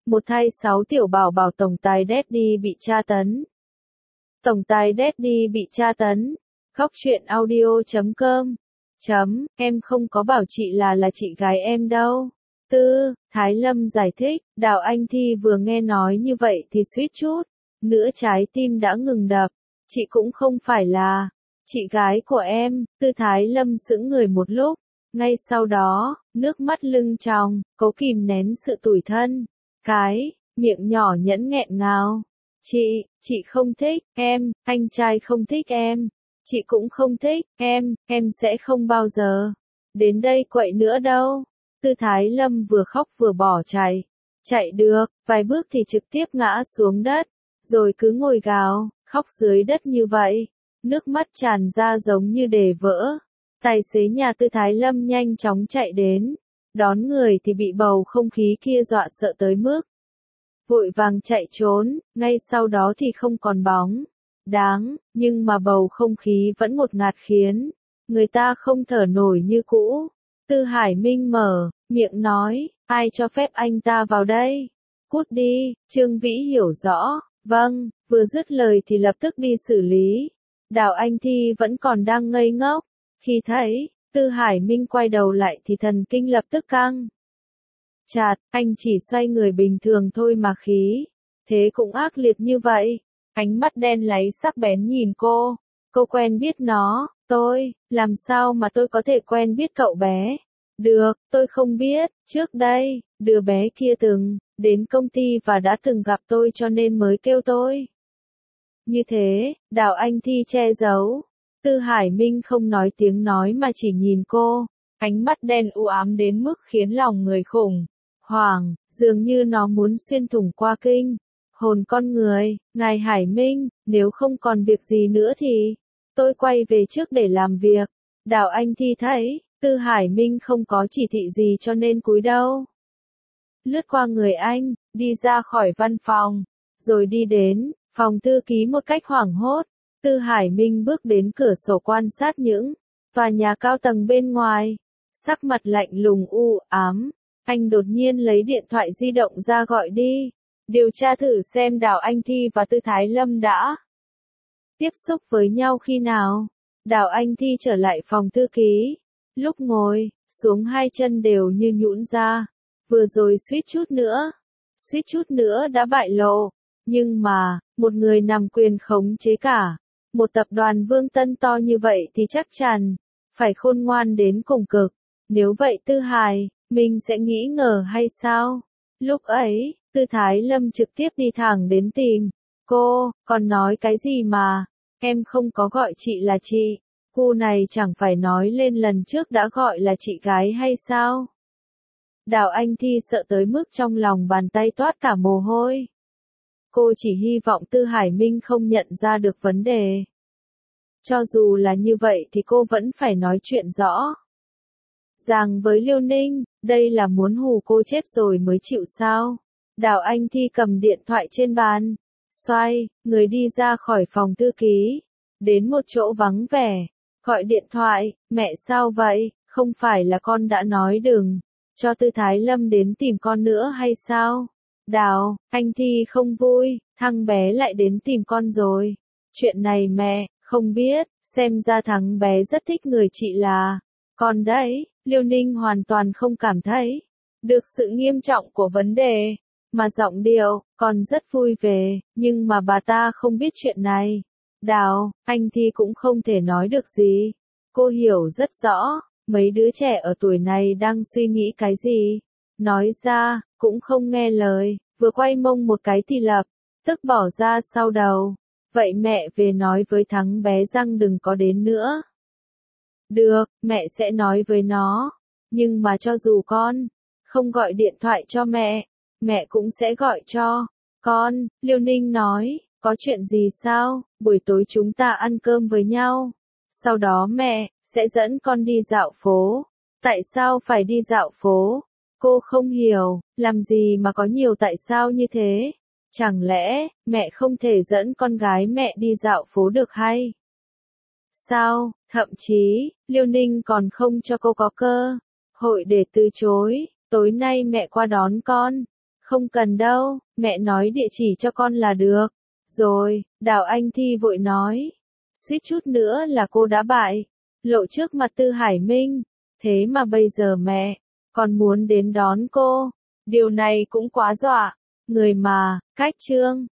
Một thay 6 tiểu bảo bảo tổng tài Daddy bị tra tấn. Tổng tài Daddy bị tra tấn. Khóc chuyện audio.com. Em không có bảo chị là chị gái em đâu. Tư, Thái Lâm giải thích, Đào Anh Thi vừa nghe nói như vậy thì suýt chút nữa trái tim đã ngừng đập. Chị cũng không phải là chị gái của em. Tư Thái Lâm sững người một lúc. Ngay sau đó, nước mắt lưng tròng, cố kìm nén sự tủi thân. Cái miệng nhỏ nhẫn nghẹn ngào. Chị không thích em, anh trai không thích em. Chị cũng không thích em sẽ không bao giờ đến đây quậy nữa đâu. Tư Thái Lâm vừa khóc vừa bỏ chạy. Chạy được, vài bước thì trực tiếp ngã xuống đất, rồi cứ ngồi gào, khóc dưới đất như vậy. Nước mắt tràn ra giống như để vỡ. Tài xế nhà Tư Thái Lâm nhanh chóng chạy đến. Đón người thì bị bầu không khí kia dọa sợ tới mức vội vàng chạy trốn, ngay sau đó thì không còn bóng dáng, nhưng mà bầu không khí vẫn ngột ngạt khiến người ta không thở nổi như cũ. Tư Hải Minh mở miệng nói, ai cho phép anh ta vào đây? Cút đi. Trương Vĩ hiểu rõ, vâng, vừa dứt lời thì lập tức đi xử lý. Đào Anh Thi vẫn còn đang ngây ngốc, khi thấy Tư Hải Minh quay đầu lại thì thần kinh lập tức căng chặt. Anh chỉ xoay người bình thường thôi mà khí thế cũng ác liệt như vậy. Ánh mắt đen láy sắc bén nhìn cô. Cô quen biết nó. Làm sao mà tôi có thể quen biết cậu bé? Được, tôi không biết. Trước đây, đứa bé kia từng đến công ty và đã từng gặp tôi cho nên mới kêu tôi như thế. Đào Anh Thi che giấu. Tư Hải Minh không nói tiếng nói mà chỉ nhìn cô. Ánh mắt đen u ám đến mức khiến lòng người khủng hoảng, dường như nó muốn xuyên thủng qua kinh hồn con người. Ngài Hải Minh, nếu không còn việc gì nữa thì tôi quay về trước để làm việc. Đào Anh Thi thấy Tư Hải Minh không có chỉ thị gì cho nên cúi đầu lướt qua người anh, đi ra khỏi văn phòng, rồi đi đến phòng thư ký một cách hoảng hốt. Tư Hải Minh bước đến cửa sổ quan sát những tòa nhà cao tầng bên ngoài, sắc mặt lạnh lùng u ám. Anh đột nhiên lấy điện thoại di động ra gọi đi, điều tra thử xem Đào Anh Thi và Tư Thái Lâm đã tiếp xúc với nhau khi nào. Đào Anh Thi trở lại phòng thư ký, lúc ngồi xuống hai chân đều như nhũn ra. Vừa rồi suýt chút nữa đã bại lộ. Nhưng mà, một người nắm quyền khống chế cả một tập đoàn Vương Tân to như vậy thì chắc chắn phải khôn ngoan đến cùng cực. Nếu vậy Tư Hải Minh sẽ nghĩ ngờ hay sao? Lúc ấy, Tư Thái Lâm trực tiếp đi thẳng đến tìm cô, còn nói cái gì mà em không có gọi chị là chị. Cô này chẳng phải nói lên lần trước đã gọi là chị gái hay sao? Đào Anh Thi sợ tới mức trong lòng bàn tay toát cả mồ hôi. Cô chỉ hy vọng Tư Hải Minh không nhận ra được vấn đề. Cho dù là như vậy thì cô vẫn phải nói chuyện rõ ràng với Liêu Ninh. Đây là muốn hù cô chết rồi mới chịu sao? Đào Anh Thi cầm điện thoại trên bàn, xoay người đi ra khỏi phòng thư ký, đến một chỗ vắng vẻ, gọi điện thoại. Mẹ sao vậy? Không phải là con đã nói đừng cho Tư Thái Lâm đến tìm con nữa hay sao? Đào Anh Thi không vui, thằng bé lại đến tìm con rồi. Chuyện này mẹ không biết, xem ra thằng bé rất thích người chị là con đấy. Liêu Ninh hoàn toàn không cảm thấy được sự nghiêm trọng của vấn đề, mà giọng điệu còn rất vui vẻ, nhưng mà bà ta không biết chuyện này. Đào Anh Thi cũng không thể nói được gì. Cô hiểu rất rõ mấy đứa trẻ ở tuổi này đang suy nghĩ cái gì. Nói ra cũng không nghe lời, vừa quay mông một cái thì lập tức bỏ ra sau đầu. Vậy mẹ về nói với thằng bé rằng đừng có đến nữa. Được, mẹ sẽ nói với nó. Nhưng mà cho dù con không gọi điện thoại cho mẹ cũng sẽ gọi cho con. Liêu Ninh nói, có chuyện gì sao? Buổi tối chúng ta ăn cơm với nhau. Sau đó mẹ sẽ dẫn con đi dạo phố. Tại sao phải đi dạo phố? Cô không hiểu, làm gì mà có nhiều tại sao như thế? Chẳng lẽ mẹ không thể dẫn con gái mẹ đi dạo phố được hay sao? Thậm chí, Liêu Ninh còn không cho cô có cơ hội để từ chối. Tối nay mẹ qua đón con. Không cần đâu, mẹ nói địa chỉ cho con là được. Rồi, Đào Anh Thi vội nói. Suýt chút nữa là cô đã bại. Lộ trước mặt Tư Hải Minh. Thế mà bây giờ mẹ, còn muốn đến đón cô. Điều này cũng quá dọa. Người mà, cách Trương.